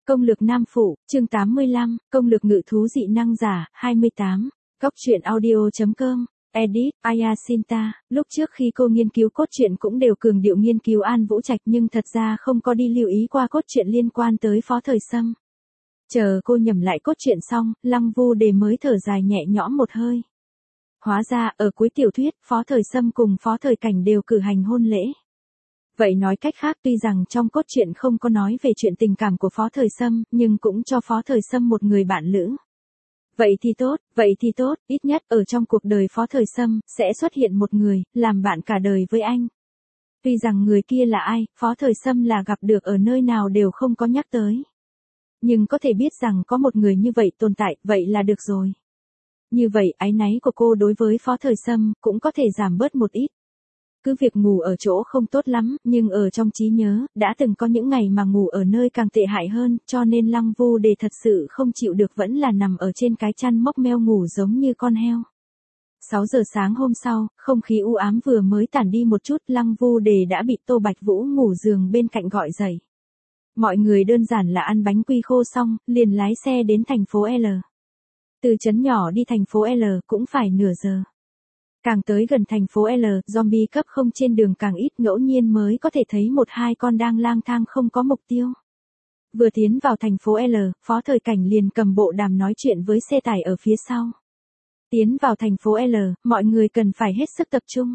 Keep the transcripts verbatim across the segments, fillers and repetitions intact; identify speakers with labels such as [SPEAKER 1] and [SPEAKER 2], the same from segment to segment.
[SPEAKER 1] Công lược nam phụ, chương tám mươi lăm, công lược ngự thú dị năng giả, hai mươi tám. Góc truyện audio.com, edit, Ayasinta. Lúc trước khi cô nghiên cứu cốt truyện cũng đều cường điệu nghiên cứu An Vũ Trạch nhưng thật ra không có đi lưu ý qua cốt truyện liên quan tới Phó Thời Sâm. Chờ cô nhẩm lại cốt truyện xong, Lăng Vu Đề mới thở dài nhẹ nhõm một hơi. Hóa ra, ở cuối tiểu thuyết, Phó Thời Sâm cùng Phó Thời Cảnh đều cử hành hôn lễ. Vậy nói cách khác tuy rằng trong cốt truyện không có nói về chuyện tình cảm của Phó Thời Sâm, nhưng cũng cho Phó Thời Sâm một người bạn lữ. Vậy thì tốt, vậy thì tốt, ít nhất ở trong cuộc đời Phó Thời Sâm, sẽ xuất hiện một người, làm bạn cả đời với anh. Tuy rằng người kia là ai, Phó Thời Sâm là gặp được ở nơi nào đều không có nhắc tới. Nhưng có thể biết rằng có một người như vậy tồn tại, vậy là được rồi. Như vậy, áy náy của cô đối với Phó Thời Sâm, cũng có thể giảm bớt một ít. Cứ việc ngủ ở chỗ không tốt lắm, nhưng ở trong trí nhớ, đã từng có những ngày mà ngủ ở nơi càng tệ hại hơn, cho nên Lăng Vu Đề thật sự không chịu được vẫn là nằm ở trên cái chăn móc meo ngủ giống như con heo. sáu giờ sáng hôm sau, không khí u ám vừa mới tản đi một chút, Lăng Vu Đề đã bị Tô Bạch Vũ ngủ giường bên cạnh gọi dậy. Mọi người đơn giản là ăn bánh quy khô xong, liền lái xe đến thành phố L. Từ trấn nhỏ đi thành phố L cũng phải nửa giờ. Càng tới gần thành phố L, zombie cấp không trên đường càng ít, ngẫu nhiên mới có thể thấy một hai con đang lang thang không có mục tiêu. Vừa tiến vào thành phố L, Phó Thời Cảnh liền cầm bộ đàm nói chuyện với xe tải ở phía sau. Tiến vào thành phố L, mọi người cần phải hết sức tập trung.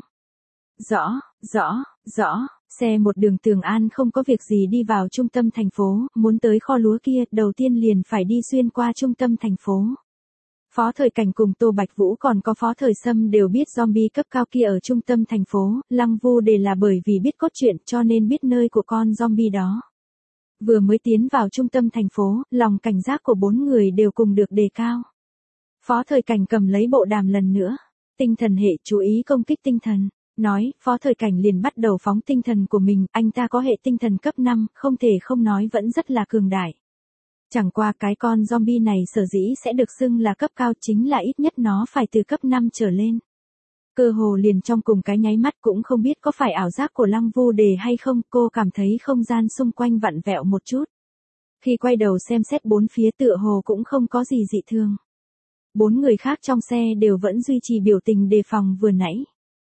[SPEAKER 1] Rõ, rõ, rõ, xe một đường Tường An không có việc gì đi vào trung tâm thành phố, muốn tới kho lúa kia, đầu tiên liền phải đi xuyên qua trung tâm thành phố. Phó Thời Cảnh cùng Tô Bạch Vũ còn có Phó Thời Sâm đều biết zombie cấp cao kia ở trung tâm thành phố, Lăng Vu Đề là bởi vì biết cốt truyện cho nên biết nơi của con zombie đó. Vừa mới tiến vào trung tâm thành phố, lòng cảnh giác của bốn người đều cùng được đề cao. Phó Thời Cảnh cầm lấy bộ đàm lần nữa. Tinh thần hệ chú ý công kích tinh thần. Nói, Phó Thời Cảnh liền bắt đầu phóng tinh thần của mình, anh ta có hệ tinh thần cấp năm, không thể không nói vẫn rất là cường đại. Chẳng qua cái con zombie này sở dĩ sẽ được xưng là cấp cao chính là ít nhất nó phải từ cấp năm trở lên. Cơ hồ liền trong cùng cái nháy mắt cũng không biết có phải ảo giác của Lăng Vu Đề hay không, cô cảm thấy không gian xung quanh vặn vẹo một chút. Khi quay đầu xem xét bốn phía tựa hồ cũng không có gì dị thường. Bốn người khác trong xe đều vẫn duy trì biểu tình đề phòng vừa nãy.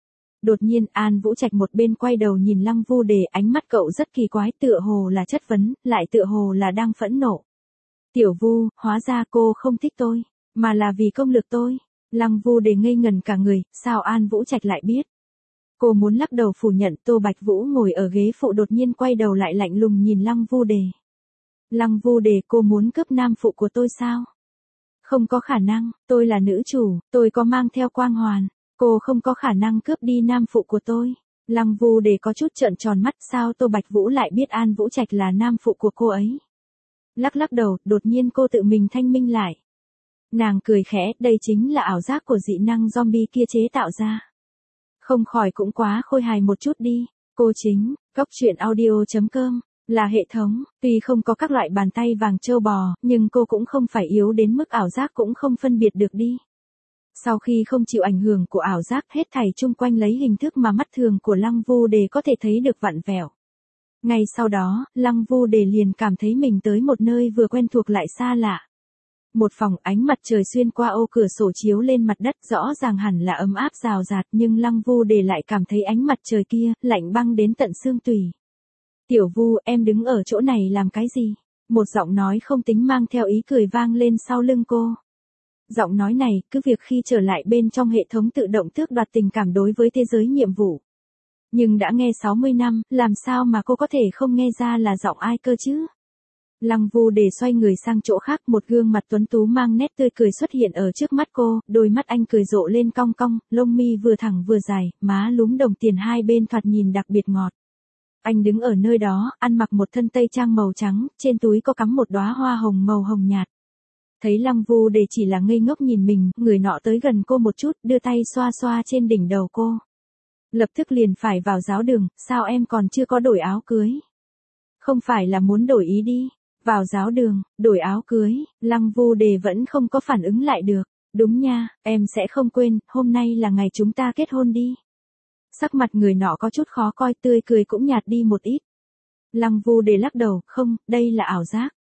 [SPEAKER 1] Đột nhiên An Vũ Trạch một bên quay đầu nhìn Lăng Vu Đề, ánh mắt cậu rất kỳ quái, tựa hồ là chất vấn, lại tựa hồ là đang phẫn nộ. Tiểu Vu, hóa ra cô không thích tôi, mà là vì công lực tôi. Lăng Vu Đề ngây ngần cả người, sao An Vũ Trạch lại biết? Cô muốn lắc đầu phủ nhận, Tô Bạch Vũ ngồi ở ghế phụ đột nhiên quay đầu lại lạnh lùng nhìn Lăng Vu Đề. Lăng Vu Đề, cô muốn cướp nam phụ của tôi sao? Không có khả năng, tôi là nữ chủ, tôi có mang theo quang hoàn, cô không có khả năng cướp đi nam phụ của tôi. Lăng Vu Đề có chút trợn tròn mắt, sao Tô Bạch Vũ lại biết An Vũ Trạch là nam phụ của cô ấy? Lắc lắc đầu, đột nhiên cô tự mình thanh minh lại. Nàng cười khẽ, đây chính là ảo giác của dị năng zombie kia chế tạo ra. Không khỏi cũng quá khôi hài một chút đi. Cô chính, góc truyện audio.com, là hệ thống, tuy không có các loại bàn tay vàng trâu bò, nhưng cô cũng không phải yếu đến mức ảo giác cũng không phân biệt được đi. Sau khi không chịu ảnh hưởng của ảo giác, hết thảy chung quanh lấy hình thức mà mắt thường của Lăng Vu Đề có thể thấy được vặn vẹo. Ngay sau đó, Lăng Vu Đề liền cảm thấy mình tới một nơi vừa quen thuộc lại xa lạ. Một phòng, ánh mặt trời xuyên qua ô cửa sổ chiếu lên mặt đất, rõ ràng hẳn là ấm áp rào rạt, nhưng Lăng Vu Đề lại cảm thấy ánh mặt trời kia lạnh băng đến tận xương tủy. Tiểu Vu, em đứng ở chỗ này làm cái gì? Một giọng nói không tính mang theo ý cười vang lên sau lưng cô. Giọng nói này, cứ việc khi trở lại bên trong hệ thống tự động tước đoạt tình cảm đối với thế giới nhiệm vụ. Nhưng đã nghe sáu mươi năm, làm sao mà cô có thể không nghe ra là giọng ai cơ chứ? Lăng Vu Đề xoay người sang chỗ khác, một gương mặt tuấn tú mang nét tươi cười xuất hiện ở trước mắt cô, đôi mắt anh cười rộ lên cong cong, lông mi vừa thẳng vừa dài, má lúm đồng tiền hai bên thoạt nhìn đặc biệt ngọt. Anh đứng ở nơi đó, ăn mặc một thân tây trang màu trắng, trên túi có cắm một đóa hoa hồng màu hồng nhạt. Thấy Lăng Vu Đề chỉ là ngây ngốc nhìn mình, người nọ tới gần cô một chút, đưa tay xoa xoa trên đỉnh đầu cô. Lập tức liền phải vào giáo đường, sao em còn chưa có đổi áo cưới? Không phải là muốn đổi ý đi, vào giáo đường, đổi áo cưới, Lăng Vu Đề vẫn không có phản ứng lại được. Đúng nha, em sẽ không quên, hôm nay là ngày chúng ta kết hôn đi. Sắc mặt người nọ có chút khó coi, tươi cười cũng nhạt đi một ít. Lăng Vu Đề lắc đầu, không, đây là ảo giác.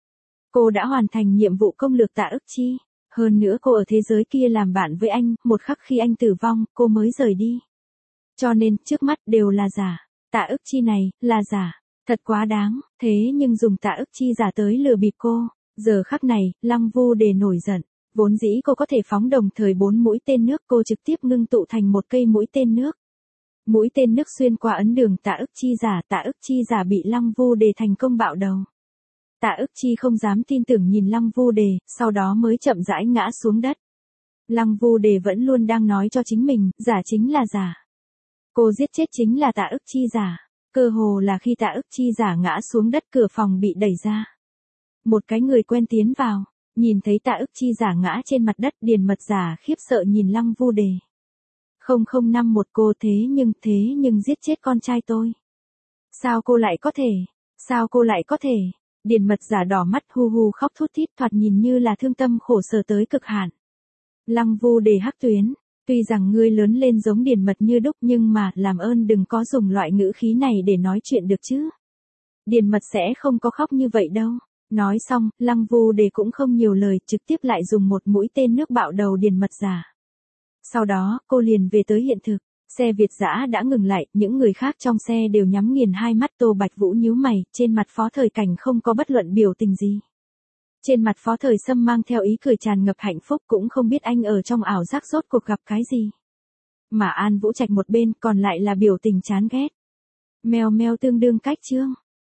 [SPEAKER 1] Cô đã hoàn thành nhiệm vụ công lược Tạ Ức Chi. Hơn nữa cô ở thế giới kia làm bạn với anh, một khắc khi anh tử vong, cô mới rời đi. Cho nên, trước mắt đều là giả. Tạ Ức Chi này, là giả. Thật quá đáng, thế nhưng dùng Tạ Ức Chi giả tới lừa bịp cô. Giờ khắc này, Lăng Vu Đề nổi giận. Vốn dĩ cô có thể phóng đồng thời bốn mũi tên nước, cô trực tiếp ngưng tụ thành một cây mũi tên nước. Mũi tên nước xuyên qua ấn đường Tạ Ức Chi giả, Tạ Ức Chi giả bị Lăng Vu Đề thành công bạo đầu. Tạ Ức Chi không dám tin tưởng nhìn Lăng Vu Đề, sau đó mới chậm rãi ngã xuống đất. Lăng Vu Đề vẫn luôn đang nói cho chính mình, giả chính là giả. Cô giết chết chính là Tạ Ức Chi giả. Cơ hồ là khi Tạ Ức Chi giả ngã xuống đất, cửa phòng bị đẩy ra. Một cái người quen tiến vào, nhìn thấy Tạ Ức Chi giả ngã trên mặt đất, Điền Mật giả khiếp sợ nhìn Lăng Vu Đề. Không không năm một cô thế nhưng, thế nhưng giết chết con trai tôi. Sao cô lại có thể? Sao cô lại có thể? Điền Mật giả đỏ mắt hu hu khóc thút thít, thoạt nhìn như là thương tâm khổ sở tới cực hạn. Lăng Vu Đề hắc tuyến, tuy rằng ngươi lớn lên giống Điền Mật như đúc nhưng mà, làm ơn đừng có dùng loại ngữ khí này để nói chuyện được chứ. Điền Mật sẽ không có khóc như vậy đâu. Nói xong, Lăng Vu Đề cũng không nhiều lời, trực tiếp lại dùng một mũi tên nước bạo đầu Điền Mật giả. Sau đó, cô liền về tới hiện thực. Xe Việt dã đã ngừng lại, những người khác trong xe đều nhắm nghiền hai mắt. Tô Bạch Vũ nhíu mày, trên mặt Phó Thời Cảnh không có bất luận biểu tình gì. Trên mặt Phó Thời Sâm mang theo ý cười tràn ngập hạnh phúc, cũng không biết anh ở trong ảo giác rốt cuộc gặp cái gì. Mà An Vũ Trạch một bên còn lại là biểu tình chán ghét. Mèo mèo tương đương cách chương.